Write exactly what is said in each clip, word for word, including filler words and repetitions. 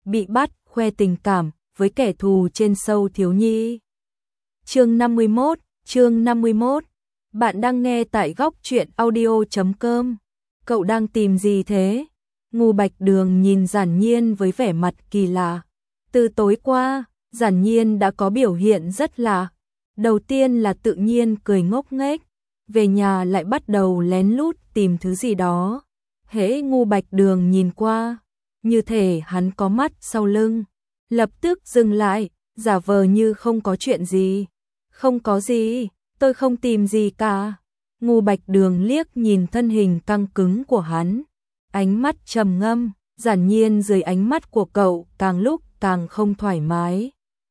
bị bắt khoe tình cảm với kẻ thù trên show thiếu nhi. Chương năm mươi mốt, chương năm mươi mốt. Bạn đang nghe tại góc truyện audio chấm com. Cậu đang tìm gì thế? Ngô Bạch Đường nhìn Giản Nhiên với vẻ mặt kỳ lạ. Từ tối qua, Giản Nhiên đã có biểu hiện rất lạ. Đầu tiên là tự nhiên cười ngốc nghếch, về nhà lại bắt đầu lén lút tìm thứ gì đó. Hễ Ngô Bạch Đường nhìn qua, như thể hắn có mắt sau lưng, lập tức dừng lại, giả vờ như không có chuyện gì. Không có gì, tôi không tìm gì cả. Ngô Bạch Đường liếc nhìn thân hình căng cứng của hắn, ánh mắt trầm ngâm. Giản Nhiên dưới ánh mắt của cậu càng lúc càng không thoải mái,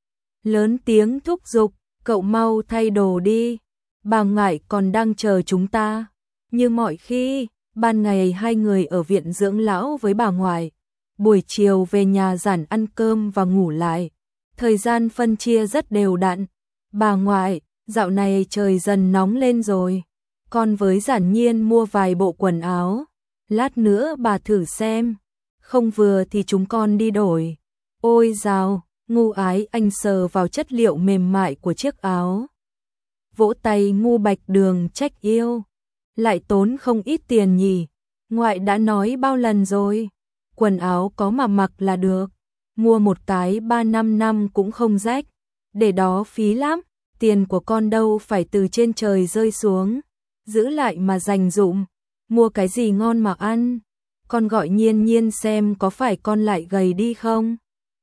lớn tiếng thúc giục, cậu mau thay đồ đi, bà ngoại còn đang chờ chúng ta. Như mọi khi, ban ngày hai người ở viện dưỡng lão với bà ngoại, buổi chiều về nhà Giản ăn cơm và ngủ lại, thời gian phân chia rất đều đặn. Bà ngoại, dạo này trời dần nóng lên rồi, con với Giản Nhiên mua vài bộ quần áo, lát nữa bà thử xem, không vừa thì chúng con đi đổi. Ôi dào, Ngô Ái Anh sờ vào chất liệu mềm mại của chiếc áo, vỗ tay. Ngô Bạch Đường trách yêu, lại tốn không ít tiền nhỉ, ngoại đã nói bao lần rồi, quần áo có mà mặc là được, mua một cái ba năm năm cũng không rách, để đó phí lắm, tiền của con đâu phải từ trên trời rơi xuống, giữ lại mà dành dụm, mua cái gì ngon mà ăn, con gọi Nhiên Nhiên xem có phải con lại gầy đi không.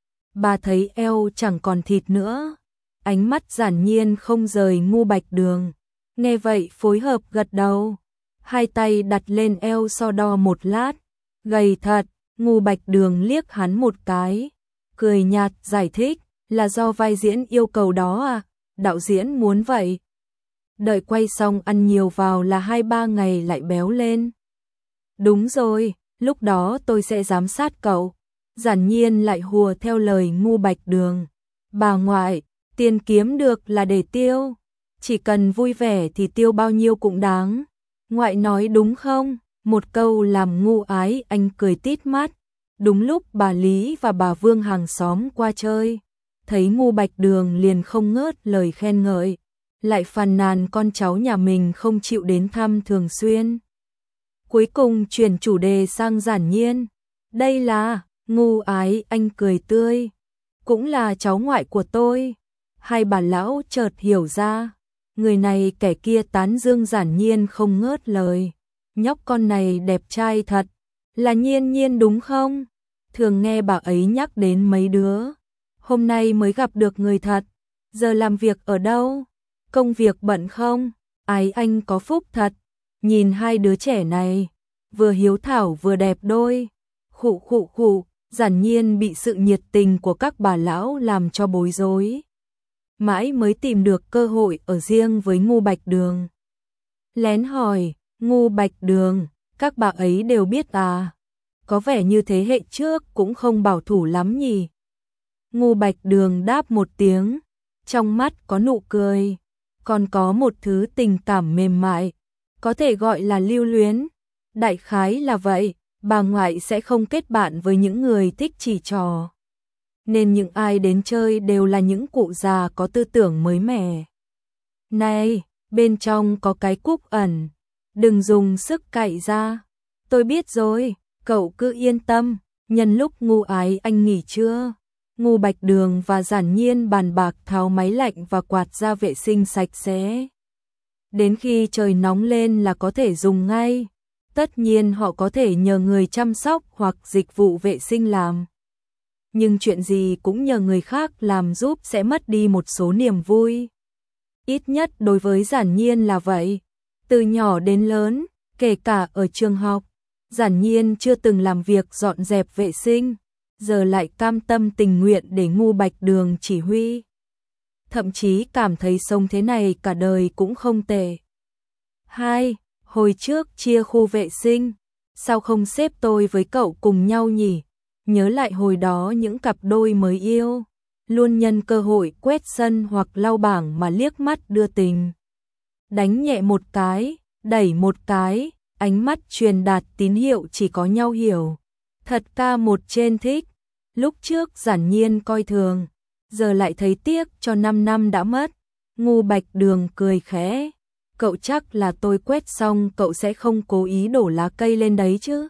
Bà thấy eo chẳng còn thịt nữa. Ánh mắt Giản Nhiên không rời Ngô Bạch Đường, nghe vậy phối hợp gật đầu, hai tay đặt lên eo so đo một lát, gầy thật. Ngô Bạch Đường liếc hắn một cái, cười nhạt giải thích, là do vai diễn yêu cầu đó à, đạo diễn muốn vậy. Đợi quay xong ăn nhiều vào là hai ba ngày lại béo lên. Đúng rồi, lúc đó tôi sẽ giám sát cậu. Giản Nhiên lại hùa theo lời Ngô Bạch Đường. Bà ngoại, tiền kiếm được là để tiêu, chỉ cần vui vẻ thì tiêu bao nhiêu cũng đáng. Ngoại nói đúng không? Một câu làm Ngô Ái Anh cười tít mắt. Đúng lúc bà Lý và bà Vương hàng xóm qua chơi, thấy Ngô Bạch Đường liền không ngớt lời khen ngợi, lại phàn nàn con cháu nhà mình không chịu đến thăm thường xuyên. Cuối cùng chuyển chủ đề sang Giản Nhiên. Đây là, Ngô Ái Anh cười tươi, cũng là cháu ngoại của tôi. Hai bà lão chợt hiểu ra, người này kẻ kia tán dương Giản Nhiên không ngớt lời. Nhóc con này đẹp trai thật, là Nhiên Nhiên đúng không? Thường nghe bà ấy nhắc đến mấy đứa, hôm nay mới gặp được người thật. Giờ làm việc ở đâu? Công việc bận không? Ái Anh có phúc thật, nhìn hai đứa trẻ này, vừa hiếu thảo vừa đẹp đôi. Khụ khụ khụ, Giản Nhiên bị sự nhiệt tình của các bà lão làm cho bối rối, mãi mới tìm được cơ hội ở riêng với Ngô Bạch Đường. Lén hỏi, Ngô Bạch Đường, các bà ấy đều biết à? Có vẻ như thế hệ trước cũng không bảo thủ lắm nhỉ? Ngô Bạch Đường đáp một tiếng, trong mắt có nụ cười, còn có một thứ tình cảm mềm mại, có thể gọi là lưu luyến. Đại khái là vậy, bà ngoại sẽ không kết bạn với những người thích chỉ trò, nên những ai đến chơi đều là những cụ già có tư tưởng mới mẻ. Này, bên trong có cái cúc ẩn, đừng dùng sức cạy ra. Tôi biết rồi, cậu cứ yên tâm. Nhân lúc Ngô Ái Anh nghỉ trưa, Ngô Bạch Đường và Giản Nhiên bàn bạc tháo máy lạnh và quạt ra vệ sinh sạch sẽ. Đến khi trời nóng lên là có thể dùng ngay. Tất nhiên họ có thể nhờ người chăm sóc hoặc dịch vụ vệ sinh làm. Nhưng chuyện gì cũng nhờ người khác làm giúp sẽ mất đi một số niềm vui. Ít nhất đối với Giản Nhiên là vậy. Từ nhỏ đến lớn, kể cả ở trường học, Giản Nhiên chưa từng làm việc dọn dẹp vệ sinh, giờ lại cam tâm tình nguyện để Ngô Bạch Đường chỉ huy. Thậm chí cảm thấy sống thế này cả đời cũng không tệ. Hai, hồi trước chia khu vệ sinh, sao không xếp tôi với cậu cùng nhau nhỉ? Nhớ lại hồi đó những cặp đôi mới yêu, luôn nhân cơ hội quét sân hoặc lau bảng mà liếc mắt đưa tình. Đánh nhẹ một cái, đẩy một cái, ánh mắt truyền đạt tín hiệu chỉ có nhau hiểu. Thật ca một trên thích. Lúc trước Giản Nhiên coi thường, giờ lại thấy tiếc cho năm năm đã mất. Ngu Bạch Đường cười khẽ, cậu chắc là tôi quét xong cậu sẽ không cố ý đổ lá cây lên đấy chứ?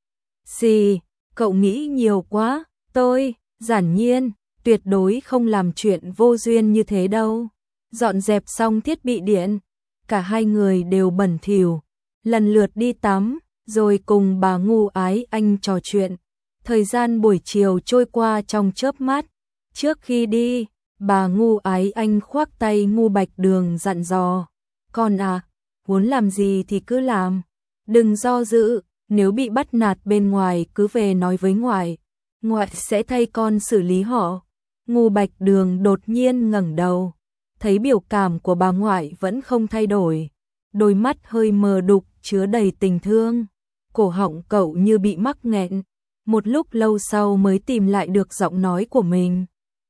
Gì, cậu nghĩ nhiều quá, tôi, Giản Nhiên, tuyệt đối không làm chuyện vô duyên như thế đâu. Dọn dẹp xong thiết bị điện, cả hai người đều bẩn thỉu, lần lượt đi tắm, rồi cùng bà Ngu Ái Anh trò chuyện. Thời gian buổi chiều trôi qua trong chớp mắt. Trước khi đi, bà Ngu Ái Anh khoác tay Ngu Bạch Đường dặn dò, con à, muốn làm gì thì cứ làm, đừng do dự, nếu bị bắt nạt bên ngoài cứ về nói với ngoại, ngoại sẽ thay con xử lý họ. Ngu Bạch Đường đột nhiên ngẩng đầu, thấy biểu cảm của bà ngoại vẫn không thay đổi, đôi mắt hơi mờ đục chứa đầy tình thương, cổ họng cậu như bị mắc nghẹn, một lúc lâu sau mới tìm lại được giọng nói của mình.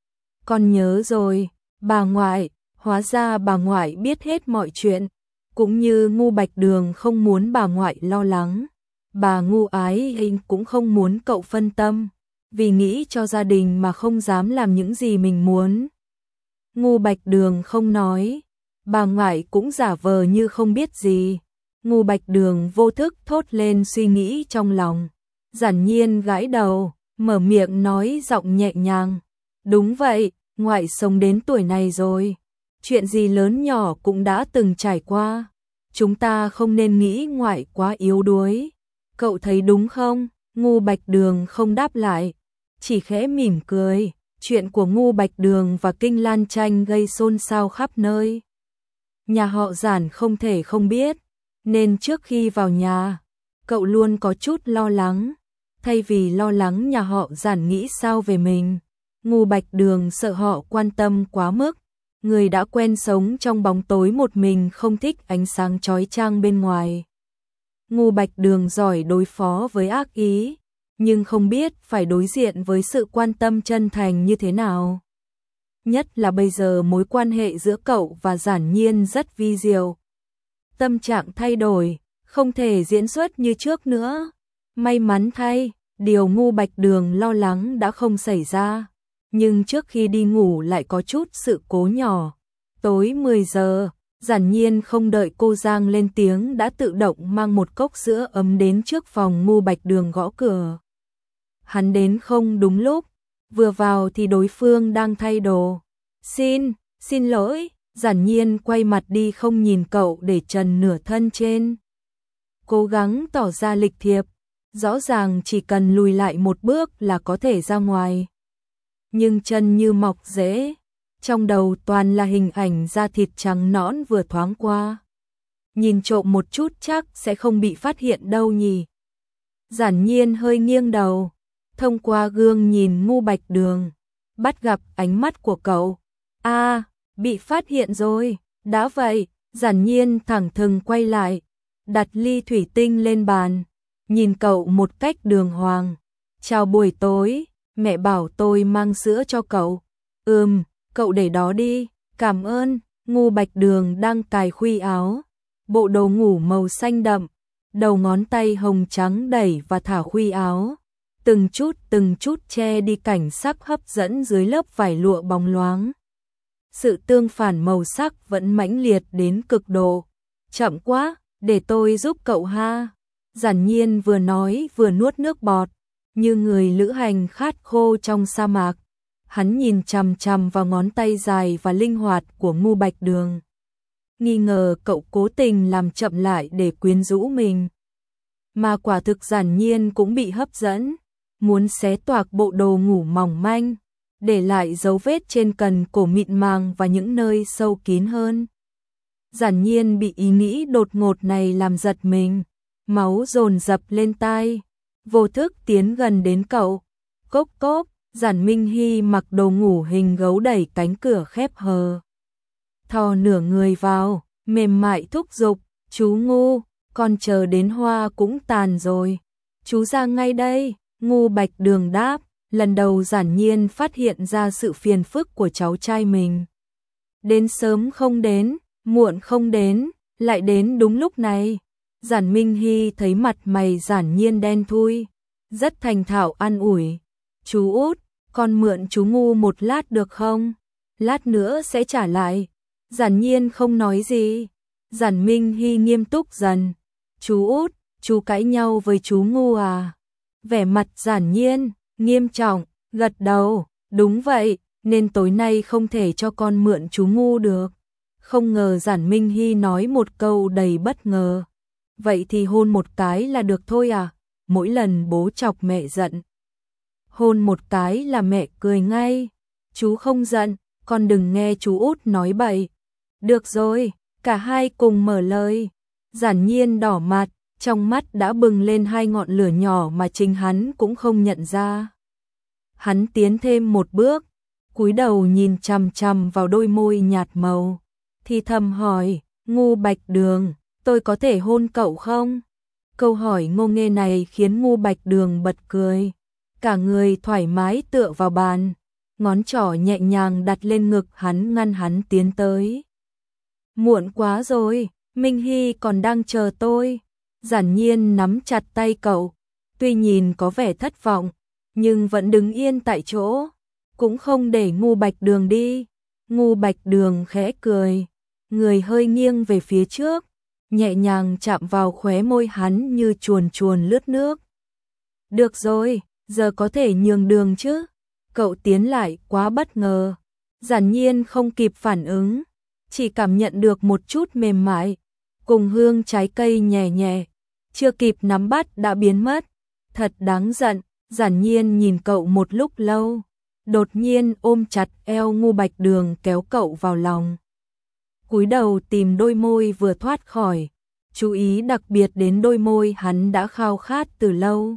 Con nhớ rồi, bà ngoại, hóa ra bà ngoại biết hết mọi chuyện, cũng như Ngu Bạch Đường không muốn bà ngoại lo lắng, bà Ngu Ái Anh cũng không muốn cậu phân tâm, vì nghĩ cho gia đình mà không dám làm những gì mình muốn. Ngu Bạch Đường không nói, bà ngoại cũng giả vờ như không biết gì. Ngu Bạch Đường vô thức thốt lên suy nghĩ trong lòng. Giản Nhiên gãi đầu, mở miệng nói giọng nhẹ nhàng. Đúng vậy, ngoại sống đến tuổi này rồi. Chuyện gì lớn nhỏ cũng đã từng trải qua. Chúng ta không nên nghĩ ngoại quá yếu đuối. Cậu thấy đúng không? Ngu Bạch Đường không đáp lại, chỉ khẽ mỉm cười. Chuyện của Ngu Bạch Đường và Kinh Lan Tranh gây xôn xao khắp nơi. Nhà họ Giản không thể không biết, nên trước khi vào nhà, cậu luôn có chút lo lắng. Thay vì lo lắng nhà họ Giản nghĩ sao về mình, Ngu Bạch Đường sợ họ quan tâm quá mức. Người đã quen sống trong bóng tối một mình không thích ánh sáng chói chang bên ngoài. Ngu Bạch Đường giỏi đối phó với ác ý, nhưng không biết phải đối diện với sự quan tâm chân thành như thế nào. Nhất là bây giờ mối quan hệ giữa cậu và Giản Nhiên rất vi diệu. Tâm trạng thay đổi, không thể diễn xuất như trước nữa. May mắn thay, điều Ngu Bạch Đường lo lắng đã không xảy ra. Nhưng trước khi đi ngủ lại có chút sự cố nhỏ. Tối mười giờ, Giản Nhiên không đợi cô Giang lên tiếng đã tự động mang một cốc sữa ấm đến trước phòng Ngu Bạch Đường gõ cửa. Hắn đến không đúng lúc, vừa vào thì đối phương đang thay đồ. Xin, xin lỗi, Giản Nhiên quay mặt đi không nhìn cậu để trần nửa thân trên. Cố gắng tỏ ra lịch thiệp, rõ ràng chỉ cần lùi lại một bước là có thể ra ngoài. Nhưng chân như mọc rễ, trong đầu toàn là hình ảnh da thịt trắng nõn vừa thoáng qua. Nhìn trộm một chút chắc sẽ không bị phát hiện đâu nhỉ. Giản Nhiên hơi nghiêng đầu, thông qua gương nhìn Ngu Bạch Đường, bắt gặp ánh mắt của cậu. A, à, bị phát hiện rồi, đã vậy, Giản Nhiên thẳng thừng quay lại, đặt ly thủy tinh lên bàn, nhìn cậu một cách đường hoàng. Chào buổi tối, mẹ bảo tôi mang sữa cho cậu. Ừm, cậu để đó đi, cảm ơn. Ngu Bạch Đường đang cài khuy áo, bộ đồ ngủ màu xanh đậm, đầu ngón tay hồng trắng đẩy và thả khuy áo, từng chút từng chút che đi cảnh sắc hấp dẫn dưới lớp vải lụa bóng loáng. Sự tương phản màu sắc vẫn mãnh liệt đến cực độ. Chậm quá, để tôi giúp cậu ha. Giản Nhiên vừa nói vừa nuốt nước bọt, như người lữ hành khát khô trong sa mạc. Hắn nhìn chằm chằm vào ngón tay dài và linh hoạt của Ngu Bạch Đường, nghi ngờ cậu cố tình làm chậm lại để quyến rũ mình. Mà quả thực Giản Nhiên cũng bị hấp dẫn, muốn xé toạc bộ đồ ngủ mỏng manh, để lại dấu vết trên cần cổ mịn màng và những nơi sâu kín hơn. Giản Nhiên bị ý nghĩ đột ngột này làm giật mình, máu dồn dập lên tai, vô thức tiến gần đến cậu. Cốc cốc, Giản Minh Hy mặc đồ ngủ hình gấu đẩy cánh cửa khép hờ, thò nửa người vào, mềm mại thúc giục, chú Ngu, con chờ đến hoa cũng tàn rồi, chú ra ngay đây. Ngu Bạch Đường đáp, lần đầu Giản Nhiên phát hiện ra sự phiền phức của cháu trai mình. Đến sớm không đến, muộn không đến, lại đến đúng lúc này. Giản Minh Hy thấy mặt mày Giản Nhiên đen thui, rất thành thạo an ủi. Chú út, con mượn chú Ngu một lát được không? Lát nữa sẽ trả lại. Giản Nhiên không nói gì. Giản Minh Hy nghiêm túc dần. Chú út, chú cãi nhau với chú Ngu à? Vẻ mặt Giản Nhiên, nghiêm trọng, gật đầu. Đúng vậy, nên tối nay không thể cho con mượn chú Ngu được. Không ngờ Giản Minh Hy nói một câu đầy bất ngờ. Vậy thì hôn một cái là được thôi à? Mỗi lần bố chọc mẹ giận. Hôn một cái là mẹ cười ngay. Chú không giận, con đừng nghe chú út nói bậy. Được rồi, cả hai cùng mở lời. Giản Nhiên đỏ mặt, trong mắt đã bừng lên hai ngọn lửa nhỏ mà chính hắn cũng không nhận ra. Hắn tiến thêm một bước, cúi đầu nhìn chằm chằm vào đôi môi nhạt màu, thì thầm hỏi, Ngu Bạch Đường, tôi có thể hôn cậu không? Câu hỏi ngô nghê này khiến Ngu Bạch Đường bật cười, cả người thoải mái tựa vào bàn, ngón trỏ nhẹ nhàng đặt lên ngực hắn ngăn hắn tiến tới. Muộn quá rồi, Minh Hy còn đang chờ tôi. Giản Nhiên nắm chặt tay cậu, tuy nhìn có vẻ thất vọng, nhưng vẫn đứng yên tại chỗ, cũng không để Ngu Bạch Đường đi. Ngu Bạch Đường khẽ cười, người hơi nghiêng về phía trước, nhẹ nhàng chạm vào khóe môi hắn như chuồn chuồn lướt nước. Được rồi, giờ có thể nhường đường chứ? Cậu tiến lại quá bất ngờ. Giản Nhiên không kịp phản ứng, chỉ cảm nhận được một chút mềm mại, cùng hương trái cây nhẹ nhẹ, chưa kịp nắm bắt đã biến mất. Thật đáng giận. Giản Nhiên nhìn cậu một lúc lâu, đột nhiên ôm chặt eo Ngu Bạch Đường kéo cậu vào lòng. Cúi đầu tìm đôi môi vừa thoát khỏi, chú ý đặc biệt đến đôi môi hắn đã khao khát từ lâu.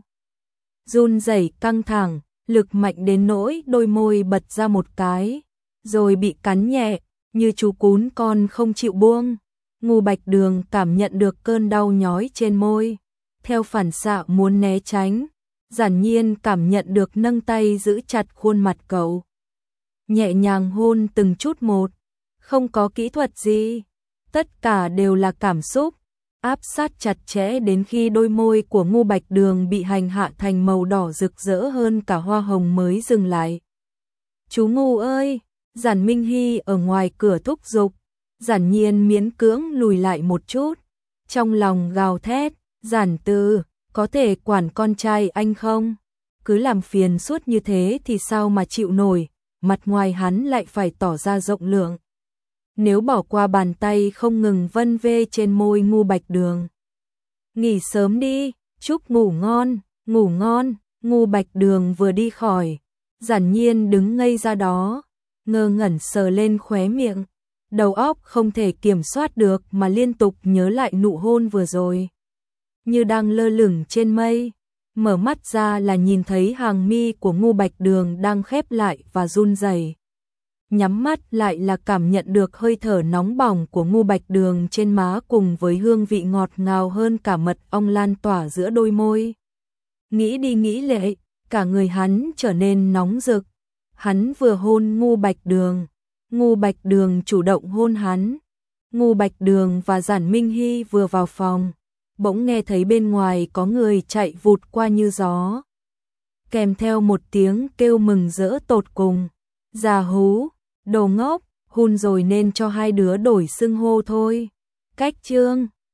Run rẩy căng thẳng, lực mạnh đến nỗi đôi môi bật ra một cái, rồi bị cắn nhẹ, như chú cún con không chịu buông. Ngu Bạch Đường cảm nhận được cơn đau nhói trên môi, theo phản xạ muốn né tránh. Giản Nhiên cảm nhận được nâng tay giữ chặt khuôn mặt cậu, nhẹ nhàng hôn từng chút một, không có kỹ thuật gì, tất cả đều là cảm xúc, áp sát chặt chẽ đến khi đôi môi của Ngu Bạch Đường bị hành hạ thành màu đỏ rực rỡ hơn cả hoa hồng mới dừng lại. Chú Ngu ơi! Giản Minh Hy ở ngoài cửa thúc giục. Giản Nhiên miễn cưỡng lùi lại một chút, trong lòng gào thét, Giản Từ, có thể quản con trai anh không? Cứ làm phiền suốt như thế thì sao mà chịu nổi, mặt ngoài hắn lại phải tỏ ra rộng lượng. Nếu bỏ qua bàn tay không ngừng vân vê trên môi Ngu Bạch Đường. Nghỉ sớm đi, chúc ngủ ngon, ngủ ngon. Ngu Bạch Đường vừa đi khỏi, Giản Nhiên đứng ngây ra đó, ngơ ngẩn sờ lên khóe miệng, đầu óc không thể kiểm soát được mà liên tục nhớ lại nụ hôn vừa rồi. Như đang lơ lửng trên mây, mở mắt ra là nhìn thấy hàng mi của Ngu Bạch Đường đang khép lại và run rẩy. Nhắm mắt lại là cảm nhận được hơi thở nóng bỏng của Ngu Bạch Đường trên má cùng với hương vị ngọt ngào hơn cả mật ong lan tỏa giữa đôi môi. Nghĩ đi nghĩ lại, cả người hắn trở nên nóng rực. Hắn vừa hôn Ngu Bạch Đường, Ngu Bạch Đường chủ động hôn hắn. Ngu Bạch Đường và Giản Minh Hy vừa vào phòng, bỗng nghe thấy bên ngoài có người chạy vụt qua như gió, kèm theo một tiếng kêu mừng rỡ tột cùng. Già hú, đồ ngốc, hôn rồi nên cho hai đứa đổi xưng hô thôi. Cách chương